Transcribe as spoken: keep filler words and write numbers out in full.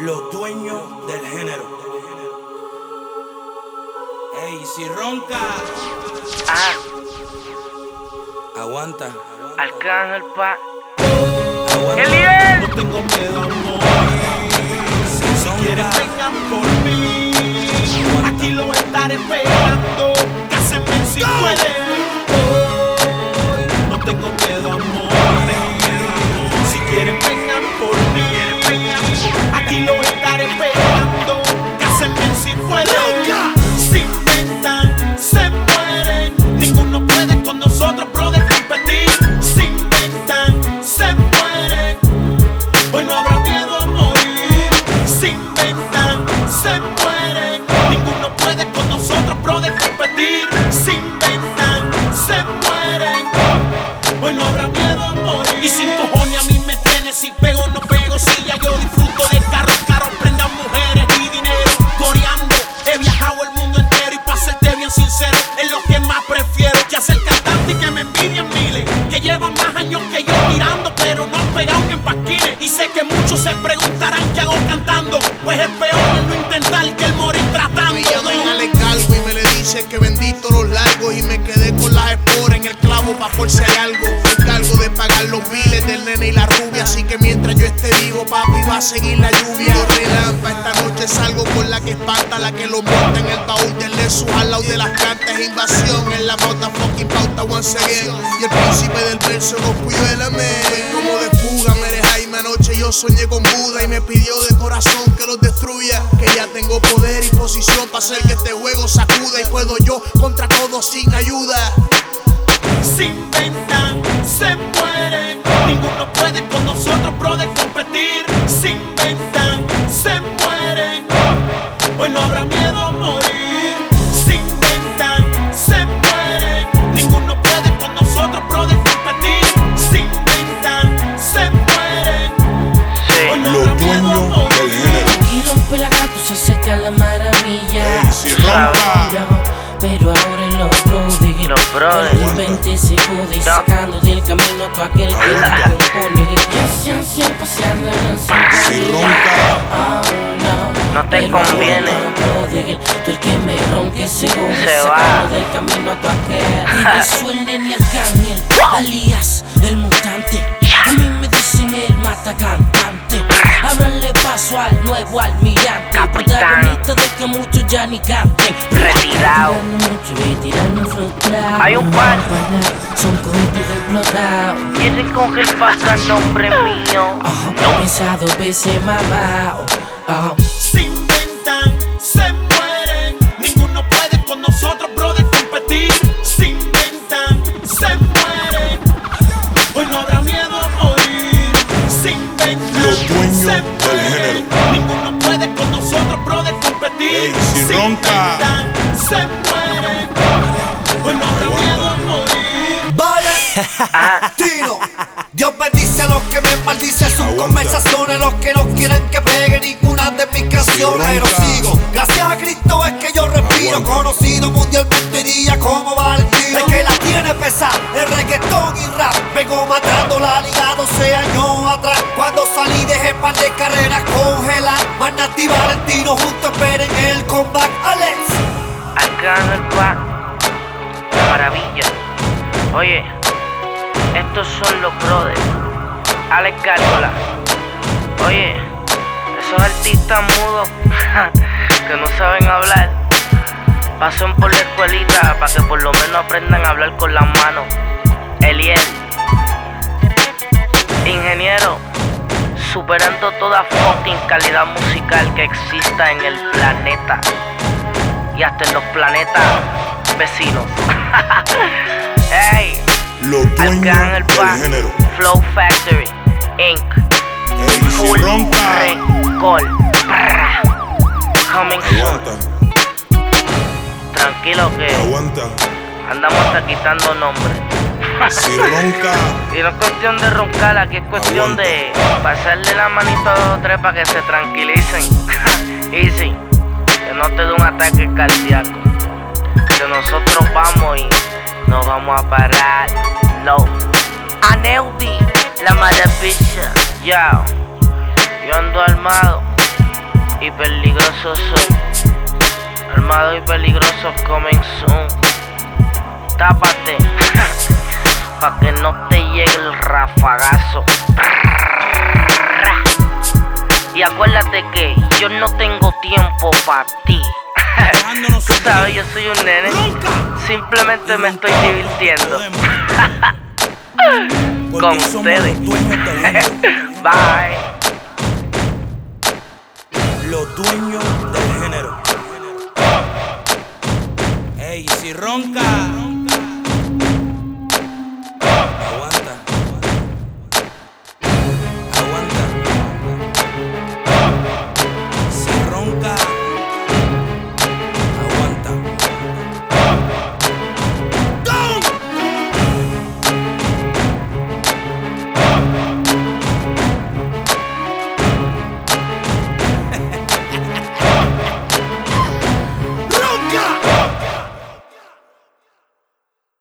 Los dueños del género. Ey, si ronca, Ah, aguanta. Arcángel pa. Aguanta. ¡Eliel! No tengo miedo a morir. Si son Quieren vengan por mí. Aquí lo estaré esperando. Cásenme si pueden. No tengo miedo a morir. Si quieren vengan por mí. Aquí lo estaré esperando. Cásenme si pueden. Si inventan, se mueren. Ninguno puede con nosotros, brother, competir. Si inventan, se mueren. Hoy no habrá miedo a morir. Si inventan, se mueren. Ninguno puede con nosotros, brother, competir. Si inventan, se mueren. Hoy no habrá miedo a morir. Y sin cojones a mí me tienes. Si pego no pego, si ya yo disfruto de carros, carros, prendan mujeres y dinero. Coreando, he viajado el mundo entero. Y para serte bien sincero, es lo que más prefiero. Que hacer cantante y que me envidien miles. Que llevan más años que yo tirando, pero no han pegado ni en pasquines. Y sé que muchos se preguntarán qué hago cantando. Pues es peor el no intentar que el morir tratando. Me llama y le cargo y me le dice que bendito los largos. Y me quedé con las esporas en el clavo pa' por si hay algo. Me encargo de pagar los biles del nene y la rubia. Así que mientras yo esté vivo, papi, va a seguir la lluvia. Yo relampa, esta noche salgo con la que espanta. La que lo monta en el baúl del Lexus al lado de las cantas. Invasión en la pauta, fucking pauta once again. Y el príncipe del verso con Puyuélame. Como de fuga, me eres Jaime. Anoche yo soñé con Buda y me pidió de corazón que los destruya. Que ya tengo poder y posición para hacer que este juego sacuda. Y puedo yo contra todos sin ayuda. Si inventan, se mueren. Ninguno puede con nosotros, brother, competir. Si inventan, se mueren. Hoy no habrá miedo a morir. Si inventan, se mueren. Ninguno puede con nosotros, brother, competir. Si inventan, se mueren. Hoy no habrá miedo a morir. Y rompe la gato, se seca la maravilla. Ey, si ronca. Pero ahora en los brothers, Los brothers. el veinte se jode y sacando del camino a todo aquel que te compone. Ya sean cien paseando en Si ronca. oh, no. No te Pero conviene. ahora, brother, tú el que me ronque se jode Se va. sacando del camino a todo aquel. Y suelen y Arcángel, alias el mutante. A mí me dicen el mata cantante. Ábranle paso al nuevo almirante, Capitán. protagonista de que muchos ya ni canten. Retirado. Hay un par. Son cohetes explotados. Y ese congel pasa el nombre mío. He pensado veces mamá. Si inventan, se mueren. Ninguno puede con nosotros, brother, competir. Si inventan, se mueren. Hoy no habrá miedo a morir. Si inventan, Los dueños se del mueren. género. Ninguno puede con nosotros, brother, competir. Ey, si ronca. inventan, se mueren. Hoy no habrá miedo a morir. Vale, Tino. Dios bendice a los que me maldicen sus Aguanta. conversaciones, los que no quieren que pegue ninguna de mis canciones. Pero ronca. sigo, gracias a Cristo es que yo respiro. Aguanta. Conocido mundialmente día como Valentino. Es que la tiene pesada, el reggaetón y rap. Vengo matando la liga doce años atrás. Cuando salí dejé par de carreras congeladas. Magnati y Valentino juntos esperen el comeback. Alex. Arcángel pa. Maravilla. Oye, estos son los brothers. Alex Gárgola. Oye, esos artistas mudos que no saben hablar, pasen por la escuelita para que por lo menos aprendan a hablar con las manos. Eliel, ingeniero, superando toda fucking calidad musical que exista en el planeta y hasta en los planetas vecinos. Hey, Los dueños Arcángel pa. del género. Flow Factory Incorporated. Ey, si Full ronca. Record. Brr. Coming soon. Aguanta, Tranquilo que aguanta. andamos hasta quitando nombres. Si ronca. Y no es cuestión de roncar, aquí es cuestión Aguanta. de pasarle la manito a dos o tres para que se tranquilicen. Easy, que no te dé un ataque cardíaco. Que nosotros vamos y nos vamos a parar. Low. Aneubi, la maravilla. Yo, yo ando armado. y peligroso soy. Armado y peligroso coming soon. Tápate pa' que no te llegue el rafagazo. Y acuérdate que yo no tengo tiempo para ti. Tú sabes, yo soy un nene. Simplemente me estoy divirtiendo con ustedes. Bye. Los dueños del género. Ey, si ronca.